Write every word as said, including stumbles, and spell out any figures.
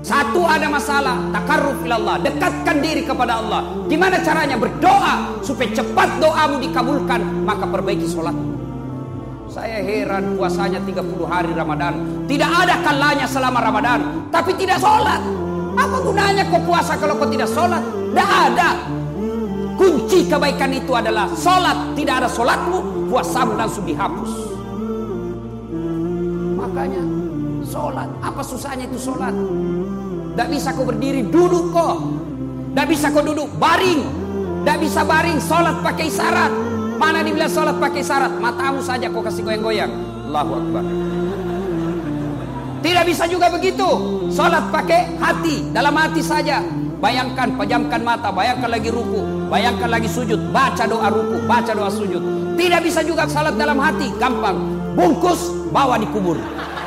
Satu, ada masalah, takarruf ilallah, dekatkan diri kepada Allah. Gimana caranya? Berdoa supaya cepat doamu dikabulkan, maka perbaiki sholat. Saya heran, puasanya tiga puluh hari Ramadan, tidak ada kalanya selama Ramadan, tapi tidak sholat. Apa gunanya kau puasa kalau kau tidak sholat? Tidak ada. Kunci kebaikan itu adalah sholat. Tidak ada sholatmu, puasamu langsung dihapus. Makanya sholat, apa susahnya itu sholat? Tidak bisa kau berdiri, duduk kok. Tidak bisa kau duduk, baring. Tidak bisa baring, sholat pakai isyarat. Mana dibilang sholat pakai isyarat? Matamu saja kau kasih goyang-goyang. Allahu Akbar. Tidak bisa juga begitu. Sholat pakai hati, dalam hati saja. Bayangkan, pejamkan mata, bayangkan lagi ruku, bayangkan lagi sujud, baca doa ruku, baca doa sujud. Tidak bisa juga sholat dalam hati, gampang. Bungkus, bawa di kubur.